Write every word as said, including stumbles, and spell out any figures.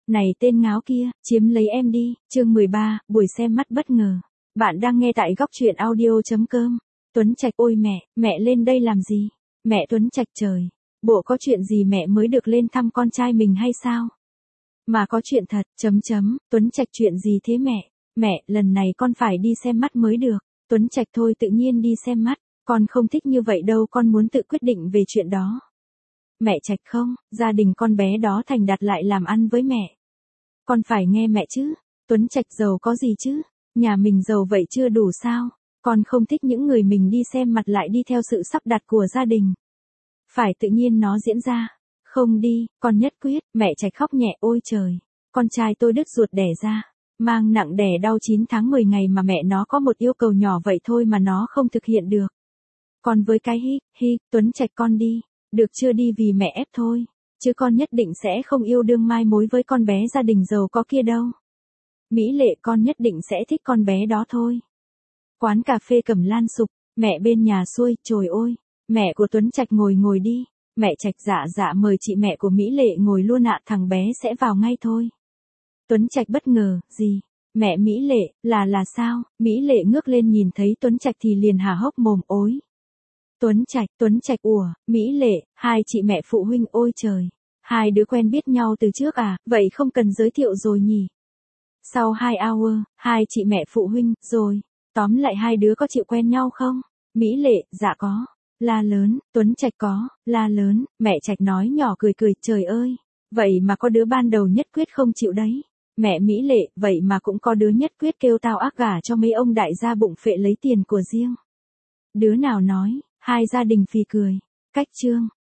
Này tên ngáo kia, chiếm lấy em đi, chương mười ba, buổi xem mắt bất ngờ. Bạn đang nghe tại góc truyện audio.com. Tuấn Trạch ôi mẹ, mẹ lên đây làm gì? Mẹ Tuấn Trạch trời, bộ có chuyện gì mẹ mới được lên thăm con trai mình hay sao? Mà có chuyện thật, chấm chấm, Tuấn Trạch chuyện gì thế mẹ? Mẹ, lần này con phải đi xem mắt mới được. Tuấn Trạch thôi tự nhiên đi xem mắt, con không thích như vậy đâu, con muốn tự quyết định về chuyện đó. Mẹ Trạch không, gia đình con bé đó thành đặt lại làm ăn với mẹ. Con phải nghe mẹ chứ, Tuấn Trạch giàu có gì chứ, nhà mình giàu vậy chưa đủ sao, con không thích những người mình đi xem mặt lại đi theo sự sắp đặt của gia đình. Phải tự nhiên nó diễn ra, không đi, con nhất quyết, mẹ Trạch khóc nhẹ ôi trời, con trai tôi đứt ruột đẻ ra, mang nặng đẻ đau chín tháng mười ngày mà mẹ nó có một yêu cầu nhỏ vậy thôi mà nó không thực hiện được. Còn với cái hi, hi, Tuấn Trạch con đi, được chưa đi vì mẹ ép thôi. Chứ con nhất định sẽ không yêu đương mai mối với con bé gia đình giàu có kia đâu. Mỹ Lệ con nhất định sẽ thích con bé đó thôi. Quán cà phê Cẩm Lan sục, mẹ bên nhà xuôi, trời ơi, mẹ của Tuấn Trạch ngồi ngồi đi, mẹ Trạch dạ dạ mời chị mẹ của Mỹ Lệ ngồi luôn ạ, thằng bé sẽ vào ngay thôi. Tuấn Trạch bất ngờ, gì? Mẹ Mỹ Lệ, là là sao? Mỹ Lệ ngước lên nhìn thấy Tuấn Trạch thì liền há hốc mồm ối. Tuấn Trạch, Tuấn Trạch ủa, Mỹ Lệ, hai chị mẹ phụ huynh ôi trời. Hai đứa quen biết nhau từ trước à, vậy không cần giới thiệu rồi nhỉ? Sau hai hour, hai chị mẹ phụ huynh, rồi. Tóm lại hai đứa có chịu quen nhau không? Mỹ Lệ, dạ có. La lớn, Tuấn Trạch có, la lớn, mẹ Trạch nói nhỏ cười cười, trời ơi. Vậy mà có đứa ban đầu nhất quyết không chịu đấy. Mẹ Mỹ Lệ, vậy mà cũng có đứa nhất quyết kêu tao ác gả cho mấy ông đại gia bụng phệ lấy tiền của riêng. Đứa nào nói? Hai gia đình phì cười. Cách chương.